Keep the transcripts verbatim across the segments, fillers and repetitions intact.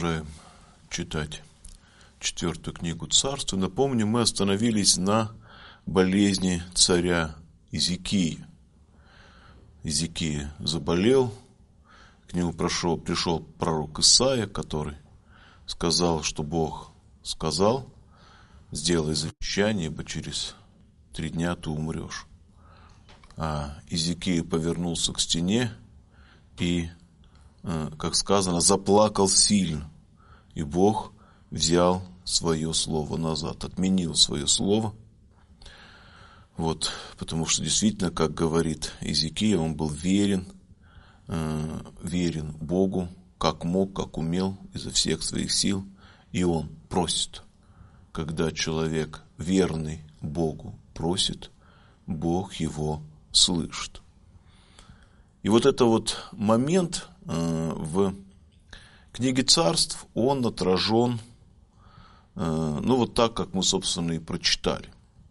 Продолжаем читать четвертую книгу Царств. И напомню, мы остановились на болезни царя Изикии. Изикия заболел, к нему прошел, пришел пророк Исаия, который сказал, что Бог сказал: сделай завещание, ибо через три дня ты умрешь. А Изикия повернулся к стене и, как сказано, заплакал сильно. И Бог взял свое слово назад, отменил свое слово. Вот, потому что действительно, как говорит Изикия, он был верен, э, верен Богу, как мог, как умел, изо всех своих сил. И он просит. Когда человек верный Богу просит, Бог его слышит. И вот это вот момент э, в книге Царств, он отражен, э, ну вот так, как мы, собственно, и прочитали.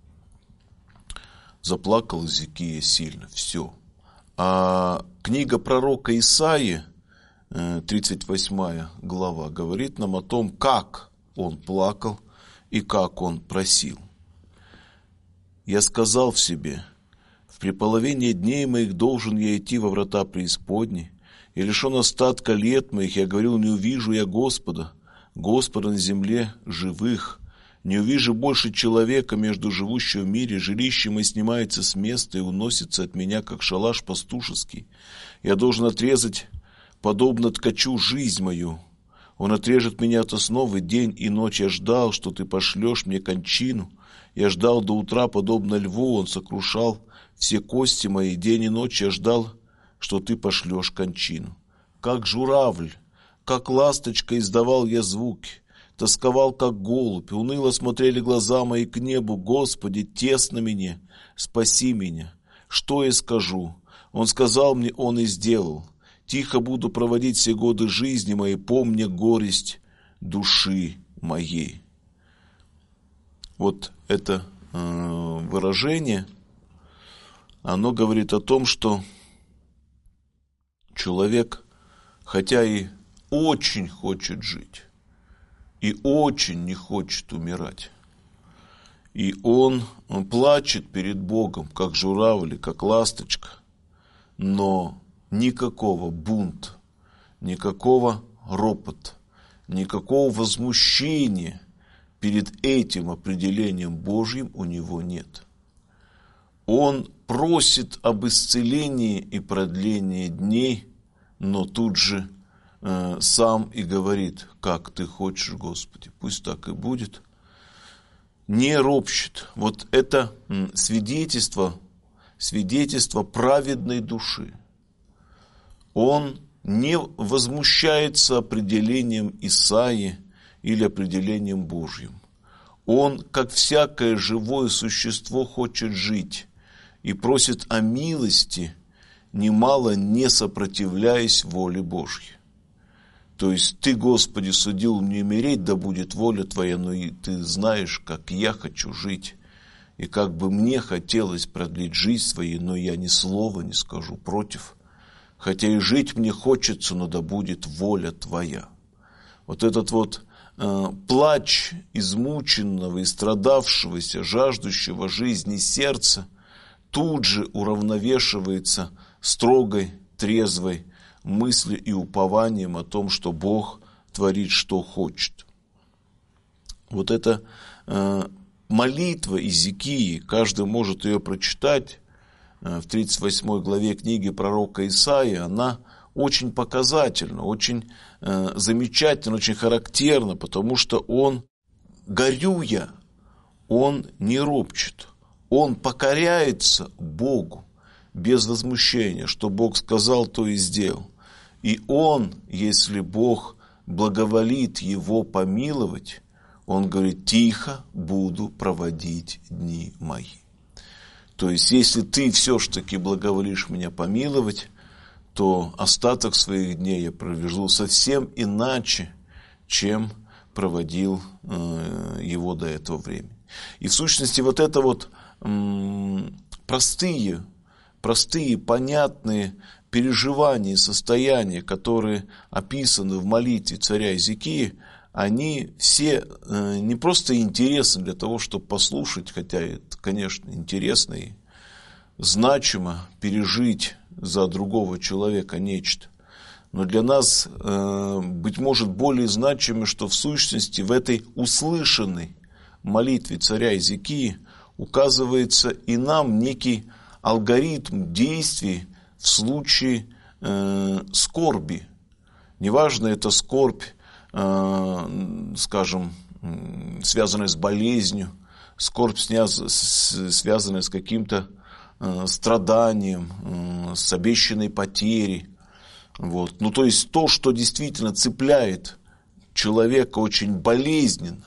Заплакал Изикия сильно, все. А книга пророка Исаии, э, тридцать восьмая глава, говорит нам о том, как он плакал и как он просил. «Я сказал в себе: в преполовение дней моих должен я идти во врата преисподней, и лишен остатка лет моих, я говорил, не увижу я Господа, Господа на земле живых, не увижу больше человека между живущим в мире, жилище мое снимается с места и уносится от меня, как шалаш пастушеский. Я должен отрезать, подобно ткачу, жизнь мою. Он отрежет меня от основы, день и ночь я ждал, что ты пошлешь мне кончину. Я ждал до утра, подобно льву, он сокрушал все кости мои, день и ночь я ждал, что ты пошлешь кончину. Как журавль, как ласточка издавал я звуки, тосковал, как голубь, уныло смотрели глаза мои к небу. Господи, тесно мне, спаси меня. Что я скажу? Он сказал мне, он и сделал. Тихо буду проводить все годы жизни моей, помня горесть души моей». Вот это э, выражение, оно говорит о том, что человек, хотя и очень хочет жить, и очень не хочет умирать, и он, он плачет перед Богом, как журавль, как ласточка, но никакого бунта, никакого ропота, никакого возмущения перед этим определением Божьим у него нет. Он просит об исцелении и продлении дней, но тут же э, сам и говорит: как ты хочешь, Господи, пусть так и будет. Не ропщет. Вот это свидетельство, свидетельство праведной души. Он не возмущается определением Исаии или определением Божьим. Он, как всякое живое существо, хочет жить и просит о милости, немало не сопротивляясь воле Божьей. То есть ты, Господи, судил мне умереть, да будет воля Твоя, но и Ты знаешь, как я хочу жить, и как бы мне хотелось продлить жизнь свою, но я ни слова не скажу против, хотя и жить мне хочется, но да будет воля Твоя. Вот этот вот э, плач измученного и страдавшегося, жаждущего жизни сердца тут же уравновешивается строгой, трезвой мыслью и упованием о том, что Бог творит, что хочет. Вот эта э, молитва Изикии, каждый может ее прочитать э, в тридцать восьмой главе книги пророка Исаии, она очень показательна, очень э, замечательна, очень характерна, потому что он, горюя, он не ропчет, он покоряется Богу без возмущения, что Бог сказал, то и сделал. И он, если Бог благоволит его помиловать, он говорит: тихо буду проводить дни мои. То есть, если ты все-таки благоволишь меня помиловать, то остаток своих дней я проведу совсем иначе, чем проводил э, его до этого времени. И в сущности вот это вот м- простые, простые, понятные переживания, состояния, которые описаны в молитве царя Иезекии, они все не просто интересны для того, чтобы послушать, хотя это, конечно, интересно и значимо пережить за другого человека нечто. Но для нас, быть может, более значимо, что в сущности в этой услышанной молитве царя Иезекии указывается и нам некий алгоритм действий в случае скорби. Неважно, это скорбь, скажем, связанная с болезнью, скорбь, связанная с каким-то страданием, с обещанной потерей. Вот. Ну, то есть то, что действительно цепляет человека очень болезненно,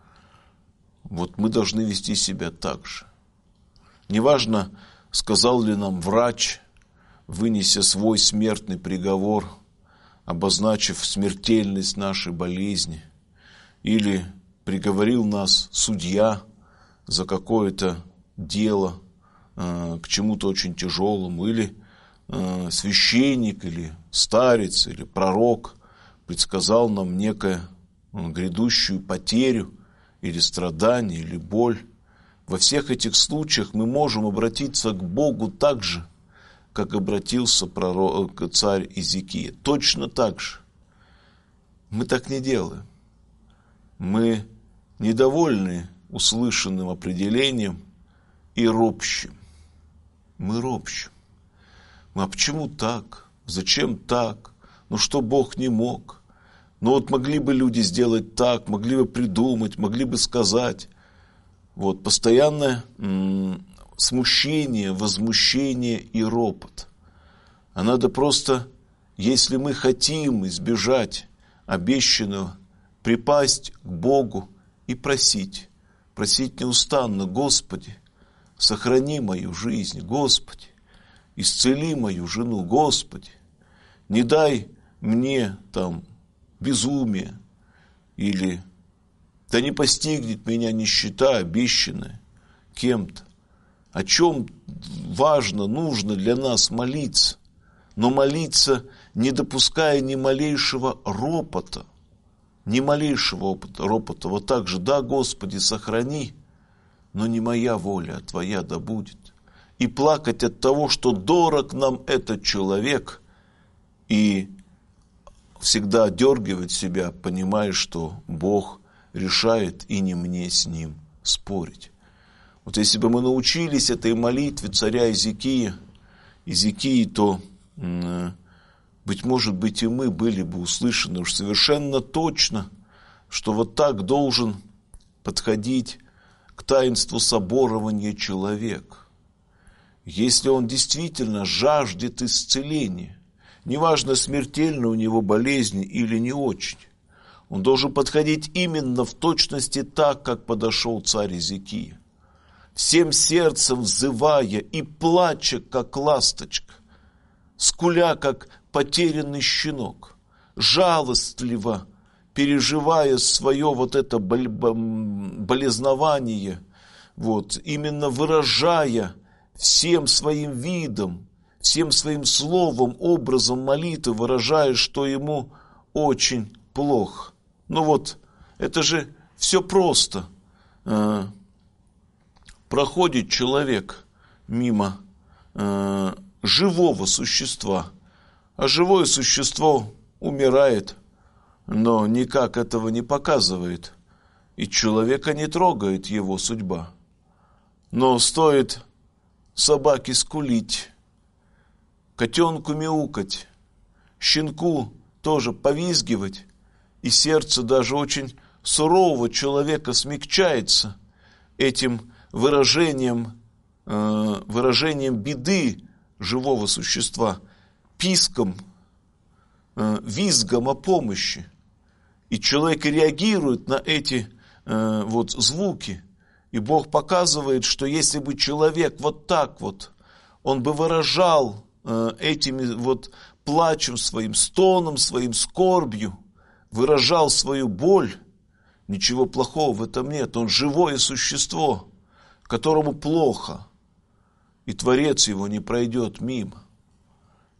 вот мы должны вести себя так же. Неважно, сказал ли нам врач, вынеся свой смертный приговор, обозначив смертельность нашей болезни, или приговорил нас судья за какое-то дело э, к чему-то очень тяжелому, или э, священник, или старец, или пророк предсказал нам некую э, грядущую потерю, или страдание, или боль. Во всех этих случаях мы можем обратиться к Богу так же, как обратился пророк, царь Иезекия. Точно так же. Мы так не делаем. Мы недовольны услышанным определением и ропщим. Мы ропщим. А почему так? Зачем так? Ну что Бог не мог? Ну вот могли бы люди сделать так, могли бы придумать, могли бы сказать. Вот постоянное м- смущение, возмущение и ропот. А надо просто, если мы хотим избежать обещанного, припасть к Богу и просить. Просить неустанно: Господи, сохрани мою жизнь, Господи, исцели мою жену, Господи, не дай мне там безумие, или да не постигнет меня нищета, обещанная кем-то. О чем важно, нужно для нас молиться, но молиться, не допуская ни малейшего ропота, ни малейшего опыта, ропота. Вот так же: да, Господи, сохрани, но не моя воля, а Твоя да будет. И плакать от того, что дорог нам этот человек, и всегда отдергивать себя, понимая, что Бог решает, и не мне с Ним спорить. Вот если бы мы научились этой молитве царя Иезекии, Иезекии, то, быть может быть, и мы были бы услышаны уж совершенно точно, что вот так должен подходить к таинству соборования человек. Если он действительно жаждет исцеления, неважно, смертельна у него болезнь или не очень, он должен подходить именно в точности так, как подошел царь Иезекия. Всем сердцем взывая и плача, как ласточка, скуля, как потерянный щенок, жалостливо переживая свое вот это болезнование, вот, именно выражая всем своим видом, всем своим словом, образом молитвы, выражая, что ему очень плохо. Ну вот, это же все просто. Проходит человек мимо э, живого существа, а живое существо умирает, но никак этого не показывает, и человека не трогает его судьба. Но стоит собаке скулить, котенку мяукать, щенку тоже повизгивать, и сердце даже очень сурового человека смягчается этим выражением, э, выражением беды живого существа, писком, э, визгом о помощи. И человек реагирует на эти э, вот звуки. И Бог показывает, что если бы человек вот так вот, он бы выражал э, этими вот плачем своим, стоном своим, скорбью, выражал свою боль, ничего плохого в этом нет. Он живое существо, которому плохо, и Творец его не пройдет мимо.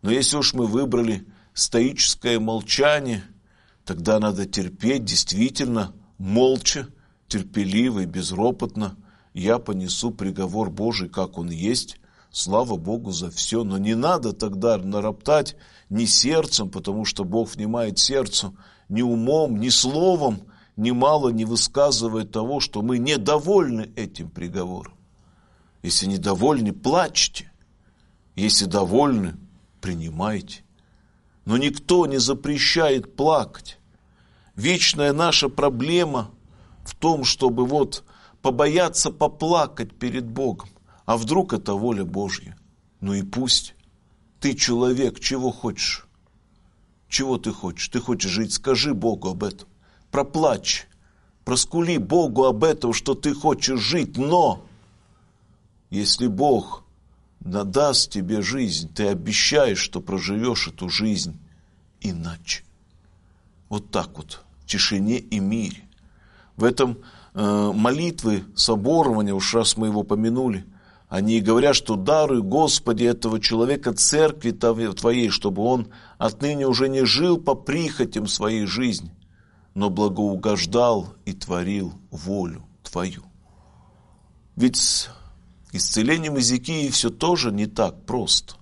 Но если уж мы выбрали стоическое молчание, тогда надо терпеть действительно молча, терпеливо и безропотно. Я понесу приговор Божий, как он есть. Слава Богу за все. Но не надо тогда нароптать ни сердцем, потому что Бог внимает сердцу, ни умом, ни словом, ни мало не высказывает того, что мы недовольны этим приговором. Если недовольны, плачьте. Если довольны, принимайте. Но никто не запрещает плакать. Вечная наша проблема в том, чтобы вот побояться поплакать перед Богом. А вдруг это воля Божья? Ну и пусть. Ты человек, чего хочешь? Чего ты хочешь? Ты хочешь жить? Скажи Богу об этом. Проплачь. Проскули Богу об этом, что ты хочешь жить. Но если Бог надаст тебе жизнь, ты обещаешь, что проживешь эту жизнь иначе. Вот так вот, в тишине и мире. В этом э, молитвы соборования, уж раз мы его помянули, они говорят, что даруй, Господи, этого человека церкви Твоей, чтобы он отныне уже не жил по прихотям своей жизни, но благоугождал и творил волю Твою. Ведь с исцелением Иезекии все тоже не так просто.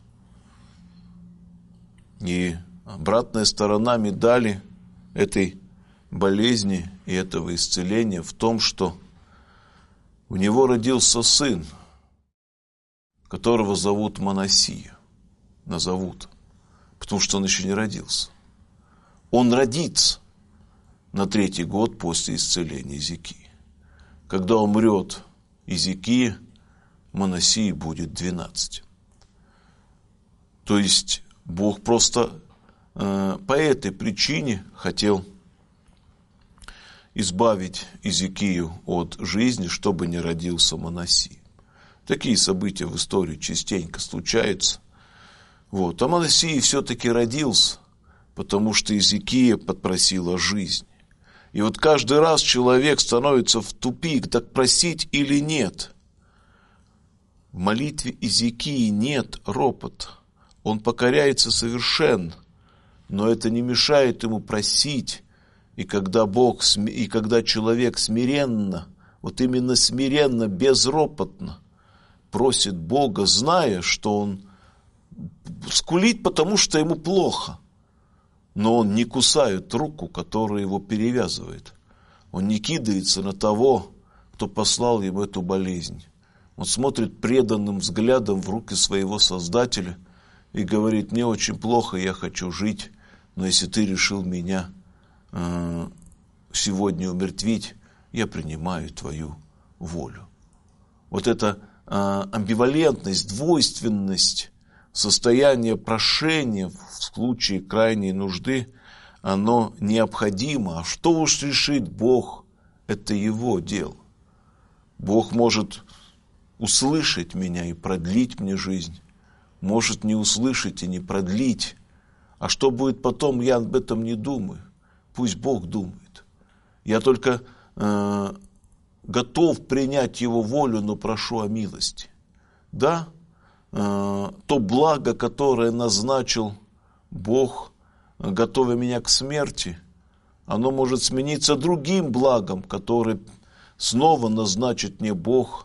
И обратная сторона медали этой болезни и этого исцеления в том, что у него родился сын, которого зовут Манассия. Назовут, потому что он еще не родился. Он родится на третий год после исцеления Иезекии. Когда умрет Иезекия, Манассии будет двенадцать. То есть Бог просто э, по этой причине хотел избавить Иезекию от жизни, чтобы не родился Манассия. Такие события в истории частенько случаются. Вот. А Манассия все-таки родился, потому что Иезекия попросила жизни. И вот каждый раз человек становится в тупик, так просить или нет. В молитве Иезекии нет ропота. Он покоряется совершенно, но это не мешает ему просить. И когда Бог, и когда человек смиренно, вот именно смиренно, безропотно просит Бога, зная, что он скулит, потому что ему плохо, но он не кусает руку, которая его перевязывает. Он не кидается на того, кто послал ему эту болезнь. Он смотрит преданным взглядом в руки своего Создателя и говорит: мне очень плохо, я хочу жить, но если ты решил меня э, сегодня умертвить, я принимаю твою волю. Вот эта э, амбивалентность, двойственность, состояние прошения в случае крайней нужды, оно необходимо. А что уж решит Бог, это его дело. Бог может услышать меня и продлить мне жизнь, может не услышать и не продлить. А что будет потом, я об этом не думаю. Пусть Бог думает. Я только э, готов принять Его волю, но прошу о милости. Да, э, то благо, которое назначил Бог, готовя меня к смерти, оно может смениться другим благом, которое снова назначит мне Бог,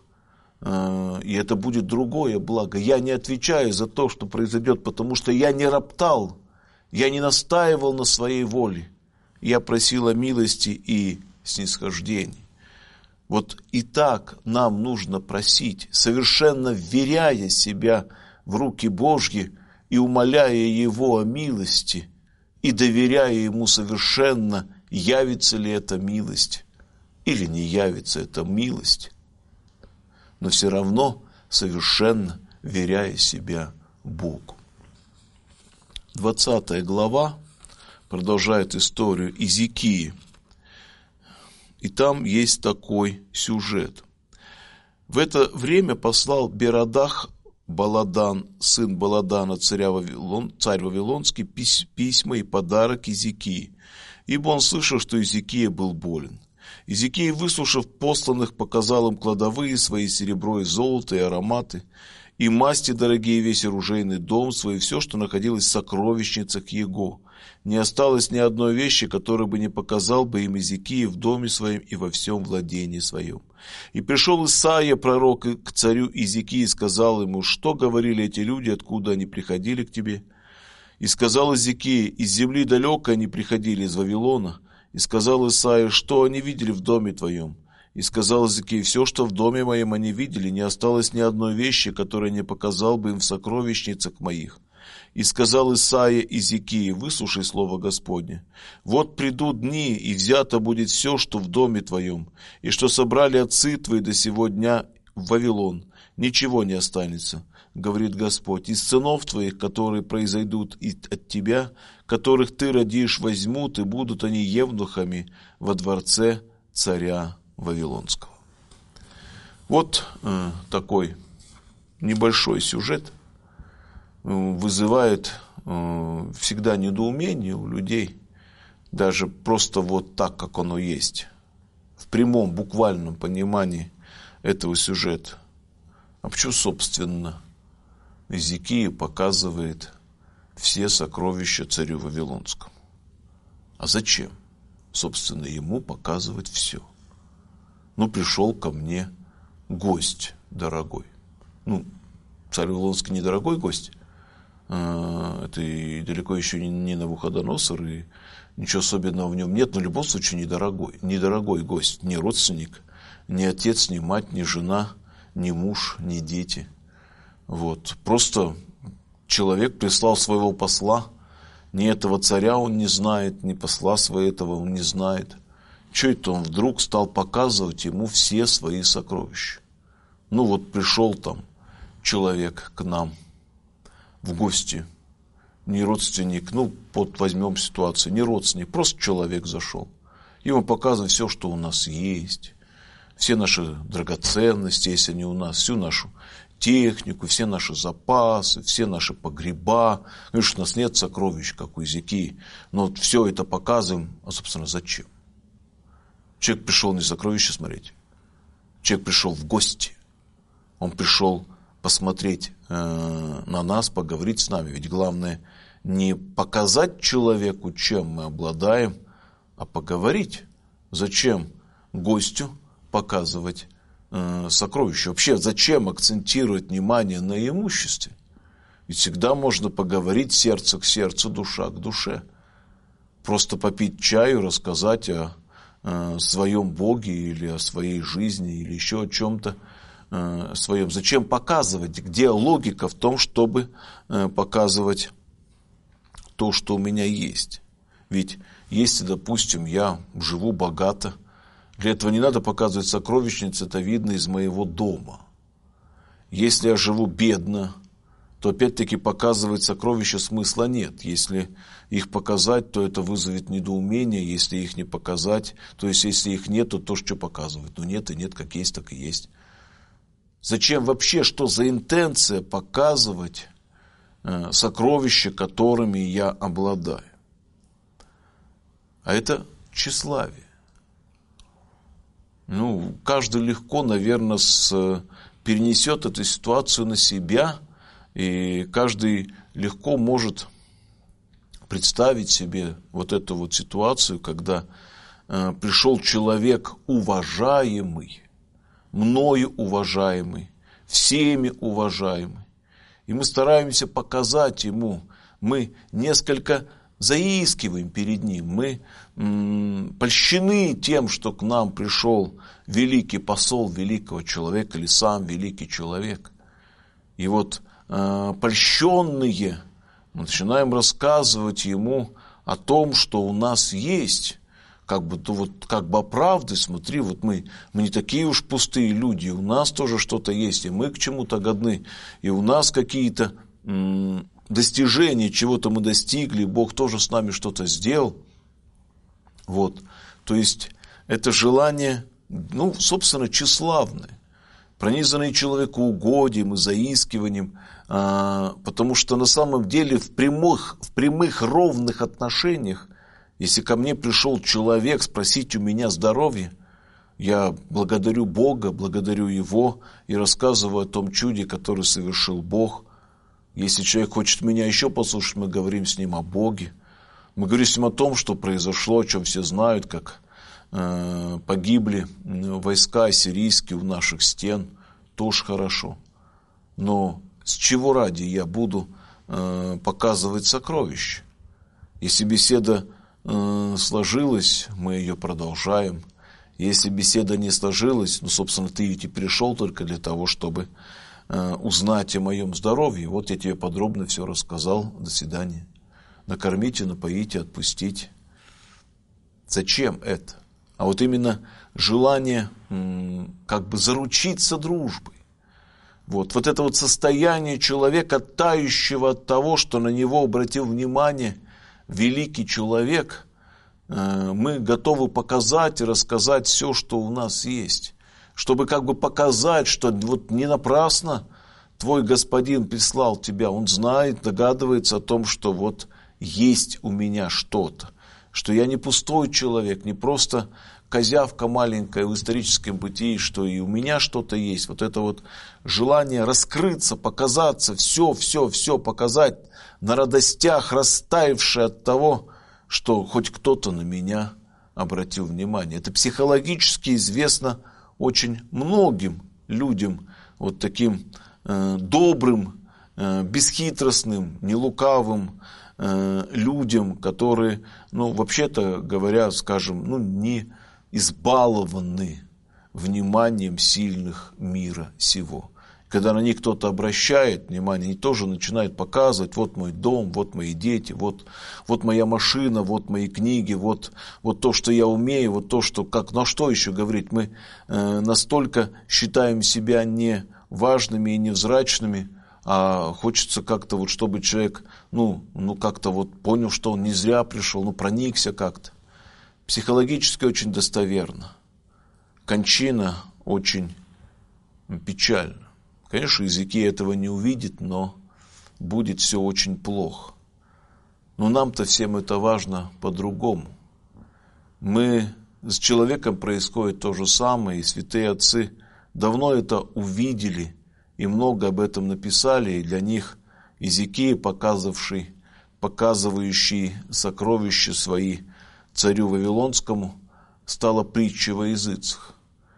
э, и это будет другое благо. Я не отвечаю за то, что произойдет, потому что я не роптал, я не настаивал на своей воле. Я просил о милости и снисхождении. Вот и так нам нужно просить, совершенно вверяя себя в руки Божьи и умоляя Его о милости, и доверяя Ему совершенно, явится ли эта милость или не явится эта милость, но все равно совершенно веряя себя Богу. двадцатая глава продолжает историю Иезекии. И там есть такой сюжет. В это время послал Берадах Баладан, сын Баладана, царя Вавилон, царь Вавилонский, письма и подарок Иезекии, ибо он слышал, что Иезекия был болен. Иезекия, выслушав посланных, показал им кладовые свои, серебро и золото, и ароматы, и масти дорогие, весь оружейный дом свой, и все, что находилось в сокровищницах его. Не осталось ни одной вещи, которую бы не показал бы им Иезекия в доме своем и во всем владении своем. И пришел Исаия, пророк, к царю Иезекии, и сказал ему: что говорили эти люди, откуда они приходили к тебе? И сказал Иезекия: из земли далеко они приходили, из Вавилона. И сказал Исаия: что они видели в доме твоем? И сказал Иезекия: все, что в доме моем они видели, не осталось ни одной вещи, которую не показал бы им в сокровищницах моих. И сказал Исаия Иезекии: выслушай слово Господне. Вот придут дни, и взято будет все, что в доме твоем, и что собрали отцы твои до сего дня в Вавилон. Ничего не останется, говорит Господь. Из сынов твоих, которые произойдут от тебя, которых ты родишь, возьмут, и будут они евнухами во дворце царя Вавилонского. Вот э, такой небольшой сюжет вызывает э, всегда недоумение у людей, даже просто вот так, как оно есть, в прямом, буквальном понимании этого сюжета. А почему, собственно, Иезекия показывает все сокровища царю Вавилонскому? А зачем, собственно, ему показывать все? Ну, пришел ко мне гость дорогой. Ну, царь Вавилонский недорогой гость. Это и далеко еще не Навуходоносор, и ничего особенного в нем нет, но в любом случае недорогой. Недорогой гость, не родственник, ни отец, ни мать, ни жена, ни муж, ни дети. Вот. Просто человек прислал своего посла, ни этого царя он не знает, ни посла своего он не знает. Что это он вдруг стал показывать ему все свои сокровища? Ну вот пришел там человек к нам в гости, не родственник, ну вот возьмем ситуацию, не родственник, просто человек зашел. Ему показывают все, что у нас есть, все наши драгоценности, если они у нас, всю нашу технику, все наши запасы, все наши погреба. Конечно, у нас нет сокровищ, как у Иезекии, но вот все это показываем, а, собственно, зачем? Человек пришел не сокровища смотреть, человек пришел в гости, он пришел посмотреть э, на нас, поговорить с нами. Ведь главное не показать человеку, чем мы обладаем, а поговорить. Зачем гостю показывать э, сокровища? Вообще, зачем акцентировать внимание на имуществе? Ведь всегда можно поговорить сердце к сердцу, душа к душе. Просто попить чаю, рассказать о э, своем Боге или о своей жизни, или еще о чем-то э, своем. Зачем показывать? Где логика в том, чтобы э, показывать то, что у меня есть? Ведь если, допустим, я живу богато, для этого не надо показывать сокровищницы, это видно из моего дома. Если я живу бедно, то опять-таки показывать сокровища смысла нет. Если их показать, то это вызовет недоумение. Если их не показать, то есть если их нет, то то, что показывать. Ну нет и нет, как есть, так и есть. Зачем вообще, что за интенция показывать э, сокровища, которыми я обладаю? А это тщеславие. Ну, каждый легко, наверное, с, перенесет эту ситуацию на себя, и каждый легко может представить себе вот эту вот ситуацию, когда э, пришел человек уважаемый, мною уважаемый, всеми уважаемый, и мы стараемся показать ему, мы несколько заискиваем перед ним, мы м, польщены тем, что к нам пришел великий посол великого человека или сам великий человек. И вот э, польщенные мы начинаем рассказывать ему о том, что у нас есть, как бы, то вот, как бы оправдывать, смотри, вот мы, мы не такие уж пустые люди, у нас тоже что-то есть, и мы к чему-то годны, и у нас какие-то м, достижения, чего-то мы достигли, Бог тоже с нами что-то сделал. Вот. То есть, это желание, ну, собственно, тщеславное, пронизанное человекоугодием и заискиванием, а, потому что на самом деле в прямых, в прямых ровных отношениях, если ко мне пришел человек спросить у меня здоровье, Я благодарю Бога, благодарю Его и рассказываю о том чуде, которое совершил Бог. Если человек хочет меня еще послушать, мы говорим с ним о Боге. Мы говорим с ним о том, что произошло, о чем все знают, как э, погибли войска сирийские у наших стен. Тоже хорошо. Но с чего ради я буду э, показывать сокровища? Если беседа э, сложилась, мы ее продолжаем. Если беседа не сложилась, ну, собственно, ты ведь и пришел только для того, чтобы э, узнать о моем здоровье. Вот я тебе подробно все рассказал. До свидания. Накормите, напоите, отпустите. Зачем это? А вот именно желание м, как бы заручиться дружбой. Вот, вот это вот состояние человека, тающего от того, что на него обратил внимание великий человек, мы готовы показать и рассказать все, что у нас есть. Чтобы как бы показать, что вот не напрасно твой господин прислал тебя. Он знает, догадывается о том, что вот есть у меня что-то. Что я не пустой человек, не просто козявка маленькая в историческом бытии, что и у меня что-то есть. Вот это вот желание раскрыться, показаться, все, все, все показать на радостях, растаявшее от того, что хоть кто-то на меня обратил внимание. Это психологически известно очень многим людям, вот таким э, добрым, э, бесхитростным, нелукавым э, людям, которые, ну, вообще-то говоря, скажем, ну, не избалованы вниманием сильных мира сего. Когда на них кто-то обращает внимание, они тоже начинают показывать: вот мой дом, вот мои дети, вот, вот моя машина, вот мои книги, вот, вот то, что я умею, вот то, что как. Ну а что еще говорить? Мы э, настолько считаем себя не важными и невзрачными, а хочется как-то вот, чтобы человек, ну, ну как-то вот понял, что он не зря пришел, ну проникся как-то. Психологически очень достоверно. Кончина очень печальна. Конечно, языки этого не увидят, но будет все очень плохо. Но нам-то всем это важно по-другому. Мы, с человеком происходит то же самое, и святые отцы давно это увидели и много об этом написали, и для них языки, показавший, показывающие сокровища свои царю Вавилонскому, стала притчей во языцах.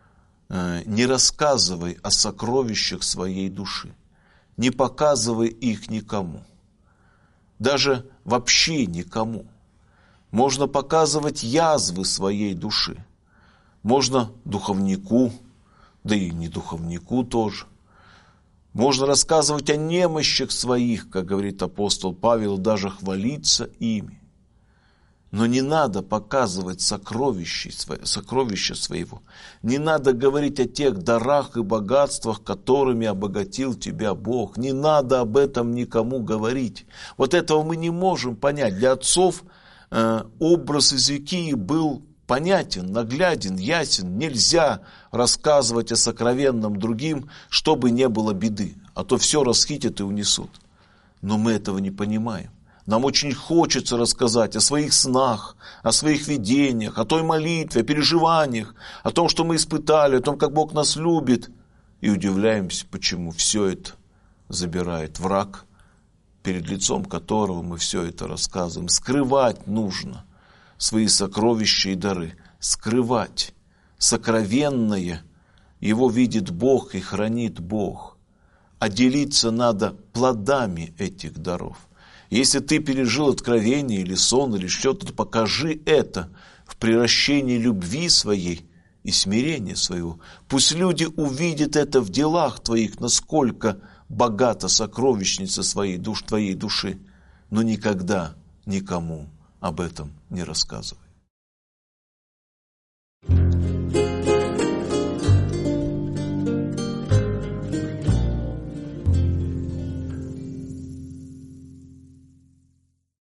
Не рассказывай о сокровищах своей души, не показывай их никому, даже вообще никому. Можно показывать язвы своей души, можно духовнику, да и не духовнику тоже. Можно рассказывать о немощах своих, как говорит апостол Павел, даже хвалиться ими. Но не надо показывать сокровища, сокровища своего. Не надо говорить о тех дарах и богатствах, которыми обогатил тебя Бог. Не надо об этом никому говорить. Вот этого мы не можем понять. Для отцов э, образ Иезекии был понятен, нагляден, ясен. Нельзя рассказывать о сокровенном другим, чтобы не было беды. А то все расхитят и унесут. Но мы этого не понимаем. Нам очень хочется рассказать о своих снах, о своих видениях, о той молитве, о переживаниях, о том, что мы испытали, о том, как Бог нас любит. И удивляемся, почему все это забирает враг, перед лицом которого мы все это рассказываем. Скрывать нужно свои сокровища и дары. Скрывать. Сокровенное его видит Бог и хранит Бог. А делиться надо плодами этих даров. Если ты пережил откровение или сон, или что-то, то покажи это в приращении любви своей и смирения своего. Пусть люди увидят это в делах твоих, насколько богата сокровищница своей душ, твоей души, но никогда никому об этом не рассказывай.